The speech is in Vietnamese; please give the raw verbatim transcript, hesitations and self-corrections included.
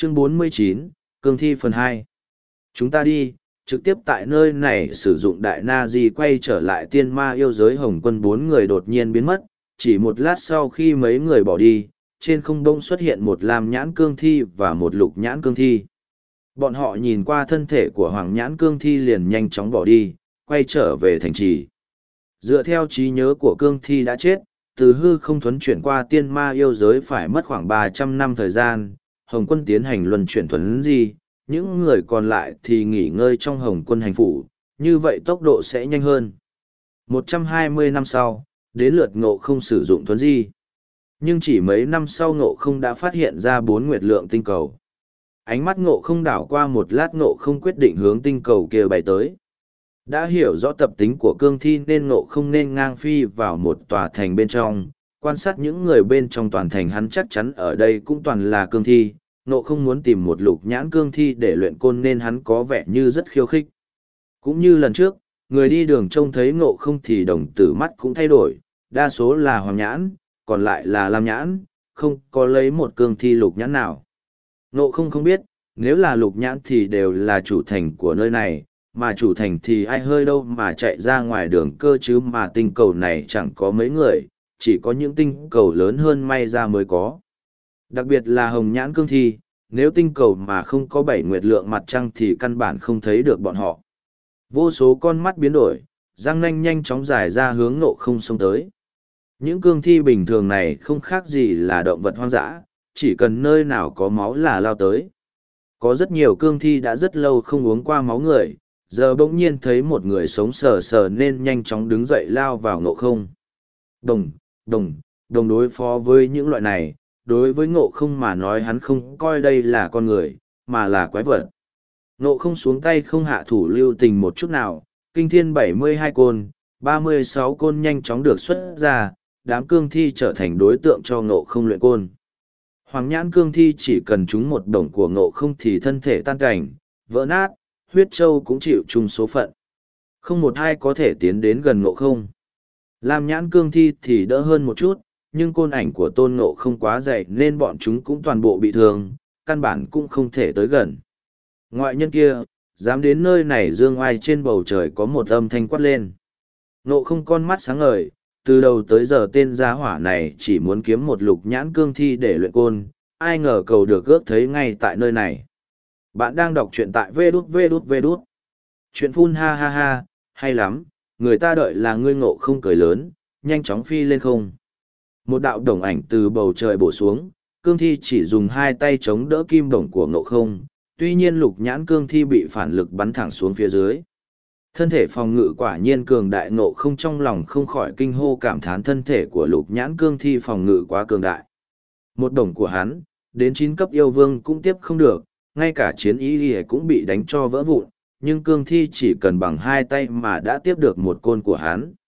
Chương bốn mươi chín, Cương thi phần hai. Chúng ta đi, trực tiếp tại nơi này sử dụng đại na di quay trở lại tiên ma yêu giới hồng quân bốn người đột nhiên biến mất, chỉ một lát sau khi mấy người bỏ đi, trên không đông xuất hiện một lam nhãn cương thi và một lục nhãn cương thi. Bọn họ nhìn qua thân thể của hoàng nhãn cương thi liền nhanh chóng bỏ đi, quay trở về thành trì. Dựa theo trí nhớ của cương thi đã chết, từ hư không thuấn chuyển qua tiên ma yêu giới phải mất khoảng ba trăm năm thời gian, hồng quân tiến hành luân chuyển thuấn di, những người còn lại thì nghỉ ngơi trong hồng quân hành phủ, như vậy tốc độ sẽ nhanh hơn. một trăm hai mươi năm sau, đến lượt ngộ không sử dụng thuấn di. Nhưng chỉ mấy năm sau ngộ không đã phát hiện ra bốn nguyệt lượng tinh cầu. Ánh mắt ngộ không đảo qua một lát, ngộ không quyết định hướng tinh cầu kia bay tới. Đã hiểu rõ tập tính của cương thi nên ngộ không nên ngang phi vào một tòa thành bên trong, quan sát những người bên trong toàn thành, hắn chắc chắn ở đây cũng toàn là cương thi. Ngộ không muốn tìm một lục nhãn cương thi để luyện côn nên hắn có vẻ như rất khiêu khích. Cũng như lần trước, người đi đường trông thấy ngộ không thì đồng tử mắt cũng thay đổi, đa số là hoàng nhãn, còn lại là lam nhãn, không có lấy một cương thi lục nhãn nào. Ngộ không không biết, nếu là lục nhãn thì đều là chủ thành của nơi này, mà chủ thành thì ai hơi đâu mà chạy ra ngoài đường cơ chứ, mà tinh cầu này chẳng có mấy người, chỉ có những tinh cầu lớn hơn may ra mới có. Đặc biệt là hồng nhãn cương thi, nếu tinh cầu mà không có bảy nguyệt lượng mặt trăng thì căn bản không thấy được bọn họ. Vô số con mắt biến đổi, răng nanh nhanh chóng dài ra hướng ngộ không xông tới. Những cương thi bình thường này không khác gì là động vật hoang dã, chỉ cần nơi nào có máu là lao tới. Có rất nhiều cương thi đã rất lâu không uống qua máu người, giờ bỗng nhiên thấy một người sống sờ sờ nên nhanh chóng đứng dậy lao vào ngộ không. Đồng, đồng, đồng đối phó với những loại này, đối với ngộ không mà nói hắn không coi đây là con người, mà là quái vật. Ngộ không xuống tay không hạ thủ lưu tình một chút nào, kinh thiên bảy mươi hai côn, ba mươi sáu côn nhanh chóng được xuất ra, đám cương thi trở thành đối tượng cho ngộ không luyện côn. Hoàng nhãn cương thi chỉ cần trúng một đồng của ngộ không thì thân thể tan cảnh, vỡ nát, huyết châu cũng chịu chung số phận. Không một ai có thể tiến đến gần ngộ không. Lam nhãn cương thi thì đỡ hơn một chút, nhưng côn ảnh của tôn ngộ không quá dày nên bọn chúng cũng toàn bộ bị thương, căn bản cũng không thể tới gần. Ngoại nhân kia, dám đến nơi này dương oai, trên bầu trời có một âm thanh quát lên. Ngộ không con mắt sáng ngời, từ đầu tới giờ tên gia hỏa này chỉ muốn kiếm một lục nhãn cương thi để luyện côn, ai ngờ cầu được ước thấy ngay tại nơi này. Bạn đang đọc truyện tại vê đút vê đút vê đút. Chuyện phun ha ha ha, hay lắm, người ta đợi là ngươi. Ngộ không cười lớn, nhanh chóng phi lên không. Một đạo đồng ảnh từ bầu trời bổ xuống, cương thi chỉ dùng hai tay chống đỡ kim đồng của ngộ không, tuy nhiên lục nhãn cương thi bị phản lực bắn thẳng xuống phía dưới. Thân thể phòng ngự quả nhiên cường đại, ngộ không trong lòng không khỏi kinh hô cảm thán thân thể của lục nhãn cương thi phòng ngự quá cường đại. Một đồng của hắn, đến chín cấp yêu vương cũng tiếp không được, ngay cả chiến ý y cũng bị đánh cho vỡ vụn, nhưng cương thi chỉ cần bằng hai tay mà đã tiếp được một côn của hắn.